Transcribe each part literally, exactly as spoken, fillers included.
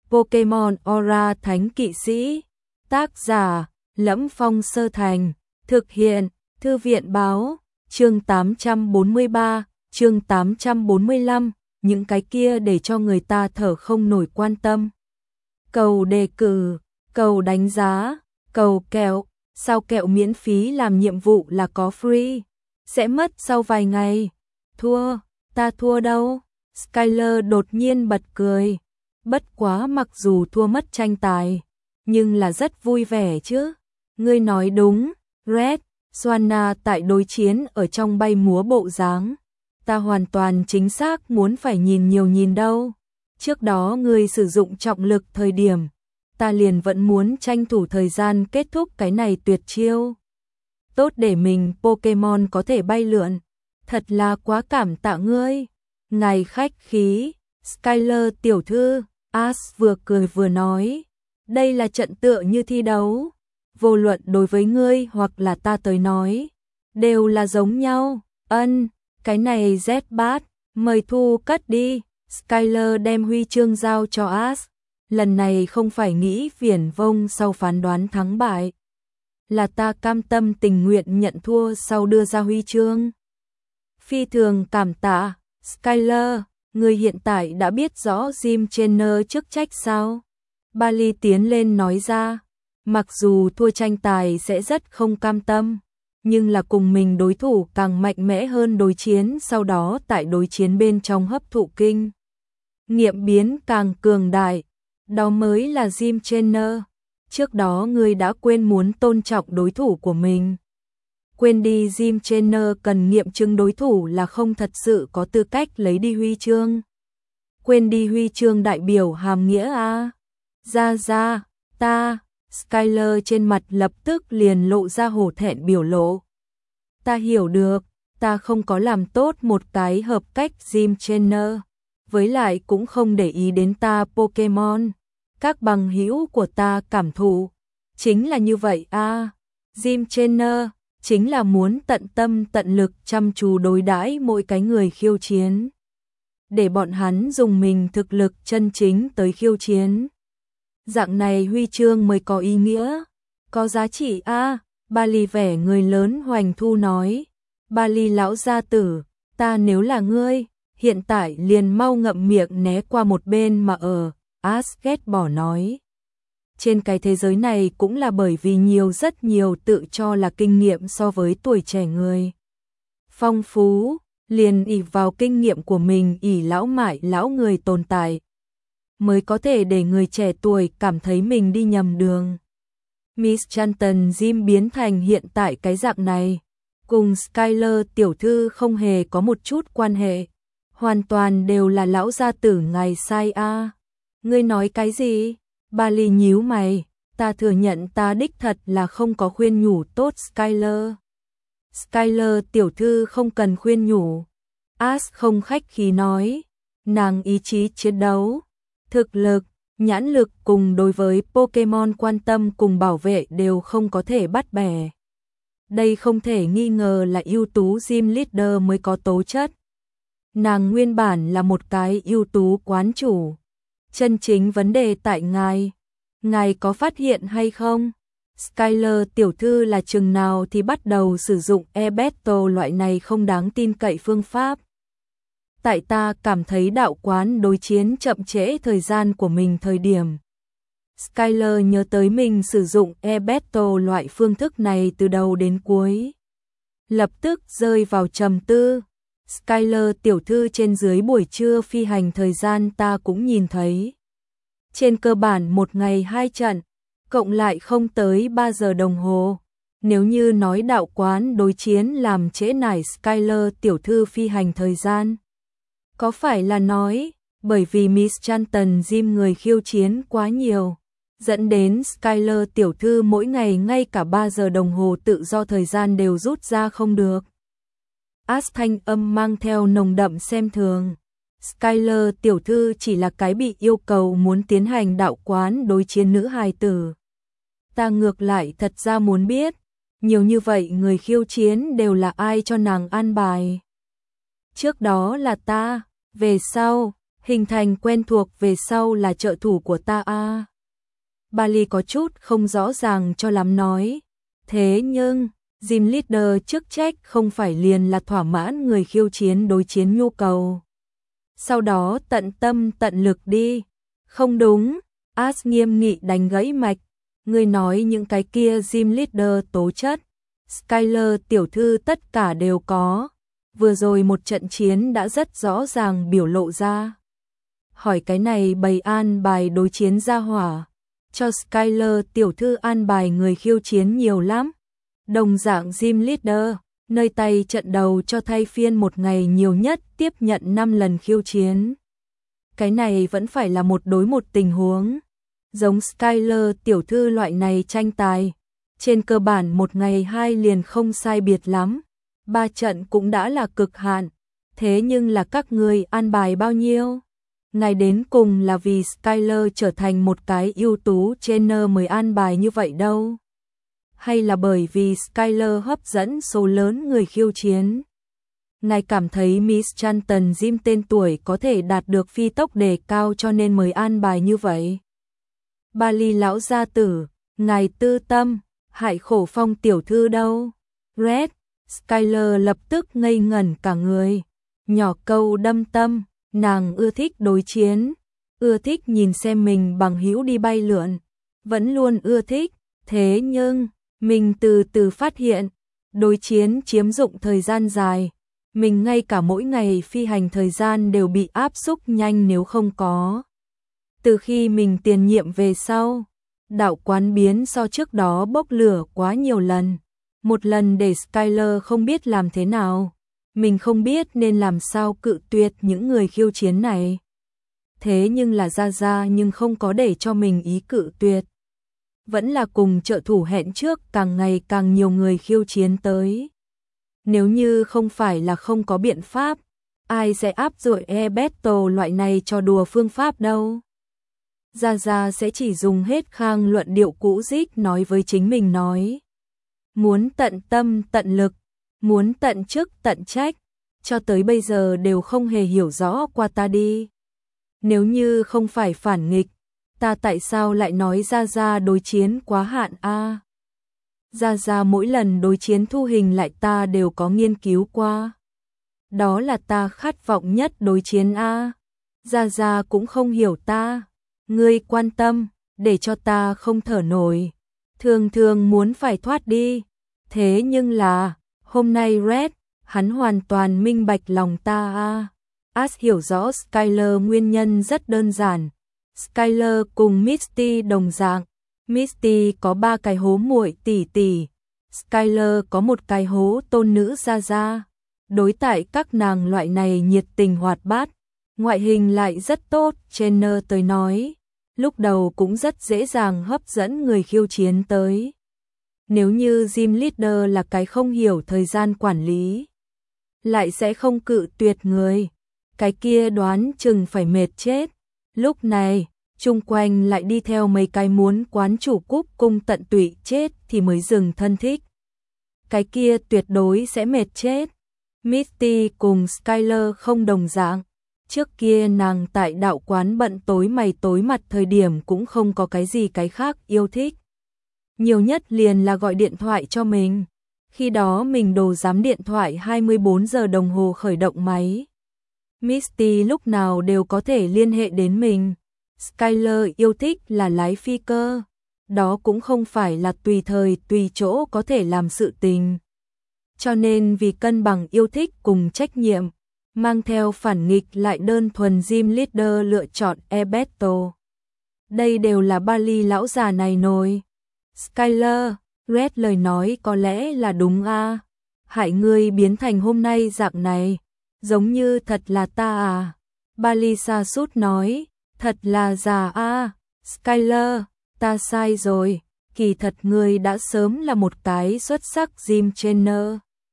Pokemon Aura Thánh Kỵ Sĩ. Tác giả: Lẫm Phong Sơ Thành. Thực hiện: Thư viện báo. Chương tám trăm bốn mươi ba, chương tám trăm bốn mươi lăm, những cái kia để cho người ta thở không nổi quan tâm. Cầu đề cử, cầu đánh giá, cầu kẹo, sao kẹo miễn phí làm nhiệm vụ là có free, sẽ mất sau vài ngày. Thua, ta thua đâu? Skyler đột nhiên bật cười. Bất quá mặc dù thua mất tranh tài, nhưng là rất vui vẻ chứ. Ngươi nói đúng, Red. Swanna tại đối chiến ở trong bay múa bộ dáng. Ta hoàn toàn chính xác muốn phải nhìn nhiều nhìn đâu. Trước đó ngươi sử dụng trọng lực thời điểm, ta liền vẫn muốn tranh thủ thời gian kết thúc cái này tuyệt chiêu. Tốt để mình Pokemon có thể bay lượn. Thật là quá cảm tạ ngươi. Ngài khách khí, Skyler tiểu thư, Ash vừa cười vừa nói. Đây là trận tựa như thi đấu. Vô luận đối với ngươi hoặc là ta tới nói, đều là giống nhau. Ân, cái này Z-Bat, mời thu cất đi. Skyler đem huy chương giao cho Ash. Lần này không phải nghĩ viển vông sau phán đoán thắng bại, là ta cam tâm tình nguyện nhận thua sau đưa ra huy chương. Phi thường cảm tạ, Skyler, ngươi hiện tại đã biết rõ Jim Trainer chức trách sao? Bali tiến lên nói ra. Mặc dù thua tranh tài sẽ rất không cam tâm, nhưng là cùng mình đối thủ càng mạnh mẽ hơn đối chiến, sau đó tại đối chiến bên trong hấp thụ kinh nghiệm biến càng cường đại, đó mới là Jim Trainer. Trước đó ngươi đã quên muốn tôn trọng đối thủ của mình. Quên đi Jim Trainer cần nghiệm chứng đối thủ là không thật sự có tư cách lấy đi huy chương. Quên đi huy chương đại biểu hàm nghĩa a. Ra ra, ta. Skyler trên mặt lập tức liền lộ ra hổ thẹn biểu lộ. Ta hiểu được, ta không có làm tốt một cái hợp cách Jim Trainer, với lại cũng không để ý đến ta Pokemon. Các bằng hữu của ta cảm thụ chính là như vậy a. À, Jim Trainer chính là muốn tận tâm tận lực chăm chú đối đãi mỗi cái người khiêu chiến, để bọn hắn dùng mình thực lực chân chính tới khiêu chiến. Dạng này huy chương mới có ý nghĩa, có giá trị a. À, Bali vẻ người lớn hoành thu nói. Bali lão gia tử, ta nếu là ngươi, hiện tại liền mau ngậm miệng né qua một bên mà ở. Ash ghét bỏ nói. Trên cái thế giới này cũng là bởi vì nhiều rất nhiều tự cho là kinh nghiệm so với tuổi trẻ người phong phú, liền ỷ vào kinh nghiệm của mình, ỷ lão mại lão người tồn tại, mới có thể để người trẻ tuổi cảm thấy mình đi nhầm đường. Miss Chanton Jim biến thành hiện tại cái dạng này, cùng Skyler tiểu thư không hề có một chút quan hệ, hoàn toàn đều là lão gia tử ngài sai a. À. Ngươi nói cái gì? Bali nhíu mày, ta thừa nhận ta đích thật là không có khuyên nhủ tốt Skyler. Skyler tiểu thư không cần khuyên nhủ. Ash không khách khí nói, nàng ý chí chiến đấu, thực lực, nhãn lực cùng đối với Pokemon quan tâm cùng bảo vệ đều không có thể bắt bẻ. Đây không thể nghi ngờ là ưu tú gym leader mới có tố chất. Nàng nguyên bản là một cái ưu tú quán chủ. Chân chính vấn đề tại ngài. Ngài có phát hiện hay không? Skyler tiểu thư là chừng nào thì bắt đầu sử dụng e-battle loại này không đáng tin cậy phương pháp. Tại ta cảm thấy đạo quán đối chiến chậm trễ thời gian của mình thời điểm. Skyler nhớ tới mình sử dụng e-battle loại phương thức này từ đầu đến cuối. Lập tức rơi vào trầm tư. Skyler tiểu thư trên dưới buổi trưa phi hành thời gian ta cũng nhìn thấy. Trên cơ bản một ngày hai trận, cộng lại không tới ba giờ đồng hồ. Nếu như nói đạo quán đối chiến làm trễ nải Skyler tiểu thư phi hành thời gian, có phải là nói bởi vì Miss Chanton Jim người khiêu chiến quá nhiều, dẫn đến Skyler tiểu thư mỗi ngày ngay cả ba giờ đồng hồ tự do thời gian đều rút ra không được. Ash thanh âm mang theo nồng đậm xem thường. Skyler tiểu thư chỉ là cái bị yêu cầu muốn tiến hành đạo quán đối chiến nữ hài tử. Ta ngược lại thật ra muốn biết, nhiều như vậy người khiêu chiến đều là ai cho nàng an bài. Trước đó là ta, về sau, hình thành quen thuộc về sau là trợ thủ của ta a. Bali có chút không rõ ràng cho lắm nói. Thế nhưng, gym leader chức trách không phải liền là thỏa mãn người khiêu chiến đối chiến nhu cầu. Sau đó tận tâm tận lực đi. Không đúng, Ash nghiêm nghị đánh gãy mạch. Ngươi nói những cái kia gym leader tố chất. Skyler tiểu thư tất cả đều có. Vừa rồi một trận chiến đã rất rõ ràng biểu lộ ra. Hỏi cái này bày an bài đối chiến ra hỏa. Cho Skyler tiểu thư an bài người khiêu chiến nhiều lắm. Đồng dạng gym leader, nơi tay trận đầu cho thay phiên một ngày nhiều nhất tiếp nhận năm lần khiêu chiến. Cái này vẫn phải là một đối một tình huống. Giống Skyler tiểu thư loại này tranh tài. Trên cơ bản một ngày hai liền không sai biệt lắm. Ba trận cũng đã là cực hạn. Thế nhưng là các người an bài bao nhiêu? Ngày đến cùng là vì Skyler trở thành một cái ưu tú trainer mới an bài như vậy đâu. Hay là bởi vì Skyler hấp dẫn số lớn người khiêu chiến. Ngài cảm thấy Miss Chanton Jim tên tuổi có thể đạt được phi tốc đề cao cho nên mới an bài như vậy. Bali lão gia tử, ngài tư tâm, hại khổ Phong tiểu thư đâu. Red, Skyler lập tức ngây ngẩn cả người. Nhỏ câu đâm tâm, nàng ưa thích đối chiến, ưa thích nhìn xem mình bằng hữu đi bay lượn, vẫn luôn ưa thích, thế nhưng mình từ từ phát hiện, đối chiến chiếm dụng thời gian dài, mình ngay cả mỗi ngày phi hành thời gian đều bị áp xúc nhanh nếu không có. Từ khi mình tiền nhiệm về sau, đạo quán biến so trước đó bốc lửa quá nhiều lần, một lần để Skyler không biết làm thế nào, mình không biết nên làm sao cự tuyệt những người khiêu chiến này. Thế nhưng là ra ra nhưng không có để cho mình ý cự tuyệt. Vẫn là cùng trợ thủ hẹn trước càng ngày càng nhiều người khiêu chiến tới. Nếu như không phải là không có biện pháp, ai sẽ áp dụng e-battle loại này cho đùa phương pháp đâu. Gia Gia sẽ chỉ dùng hết khang luận điệu cũ dích nói với chính mình nói. Muốn tận tâm tận lực, muốn tận chức tận trách, cho tới bây giờ đều không hề hiểu rõ qua ta đi. Nếu như không phải phản nghịch, ta tại sao lại nói Gia Gia đối chiến quá hạn a? À? Gia Gia mỗi lần đối chiến thu hình lại ta đều có nghiên cứu qua. Đó là ta khát vọng nhất đối chiến a. À? Gia Gia cũng không hiểu ta. Ngươi quan tâm, để cho ta không thở nổi. Thường thường muốn phải thoát đi. Thế nhưng là, hôm nay Red, hắn hoàn toàn minh bạch lòng ta a. Ash hiểu rõ Skyler nguyên nhân rất đơn giản. Skyler cùng Misty đồng dạng. Misty có ba cái hố muội tỷ tỷ. Skyler có một cái hố tôn nữ Gia Gia. Đối tại các nàng loại này nhiệt tình hoạt bát, ngoại hình lại rất tốt, trainer tới nói. Lúc đầu cũng rất dễ dàng hấp dẫn người khiêu chiến tới. Nếu như gym leader là cái không hiểu thời gian quản lý, lại sẽ không cự tuyệt người, cái kia đoán chừng phải mệt chết. Lúc này, chung quanh lại đi theo mấy cái muốn quán chủ cúc cung tận tụy chết thì mới dừng thân thích. Cái kia tuyệt đối sẽ mệt chết. Misty cùng Skyler không đồng dạng. Trước kia nàng tại đạo quán bận tối mày tối mặt thời điểm cũng không có cái gì cái khác yêu thích. Nhiều nhất liền là gọi điện thoại cho mình. Khi đó mình đồ giám điện thoại hai mươi bốn giờ đồng hồ khởi động máy. Misty lúc nào đều có thể liên hệ đến mình. Skyler yêu thích là lái phi cơ. Đó cũng không phải là tùy thời tùy chỗ có thể làm sự tình. Cho nên vì cân bằng yêu thích cùng trách nhiệm, mang theo phản nghịch lại đơn thuần gym leader lựa chọn e-battle. Đây đều là Bali lão già này nồi. Skyler, Red lời nói có lẽ là đúng a. À? Hại ngươi biến thành hôm nay dạng này, giống như thật là ta à. Bali sa sút nói, thật là già a. À? Skyler, ta sai rồi, kỳ thật ngươi đã sớm là một cái xuất sắc gym trainer.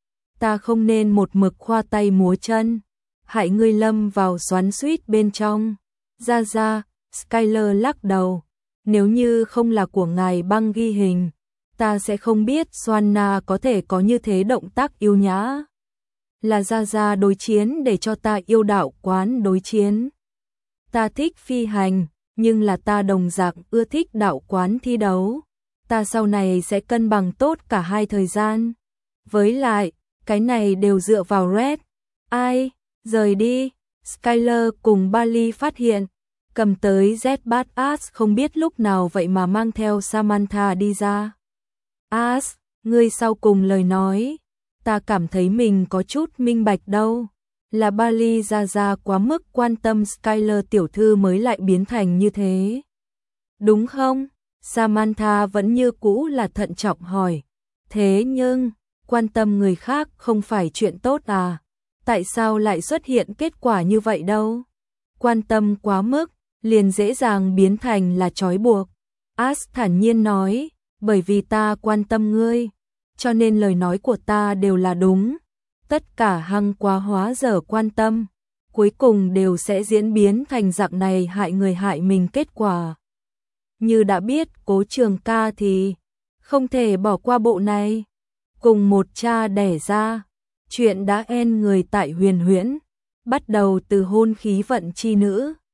Ta không nên một mực khoa tay múa chân, hại ngươi lâm vào xoắn xuýt bên trong. Ra ra, Skyler lắc đầu, nếu như không là của ngài băng ghi hình, ta sẽ không biết Swanna có thể có như thế động tác yêu nhã. Là ra ra đối chiến để cho ta yêu đạo quán đối chiến. Ta thích phi hành, nhưng là ta đồng dạng ưa thích đạo quán thi đấu. Ta sau này sẽ cân bằng tốt cả hai thời gian. Với lại, cái này đều dựa vào Red. Ai, rời đi. Skyler cùng Bali phát hiện, cầm tới Z-Bad Ash không biết lúc nào vậy mà mang theo Samantha đi ra. Ash, ngươi sau cùng lời nói, ta cảm thấy mình có chút minh bạch đâu. Là Bali ra ra quá mức quan tâm Skyler tiểu thư mới lại biến thành như thế. Đúng không? Samantha vẫn như cũ là thận trọng hỏi. Thế nhưng, quan tâm người khác không phải chuyện tốt à? Tại sao lại xuất hiện kết quả như vậy đâu? Quan tâm quá mức, liền dễ dàng biến thành là trói buộc. Ash thản nhiên nói, bởi vì ta quan tâm ngươi, cho nên lời nói của ta đều là đúng. Tất cả hăng quá hóa dở quan tâm, cuối cùng đều sẽ diễn biến thành dạng này hại người hại mình kết quả. Như đã biết Cố Trường Ca thì không thể bỏ qua bộ này. Cùng một cha đẻ ra, chuyện đã en người tại Huyền Huyễn, bắt đầu từ hôn khí vận chi nữ.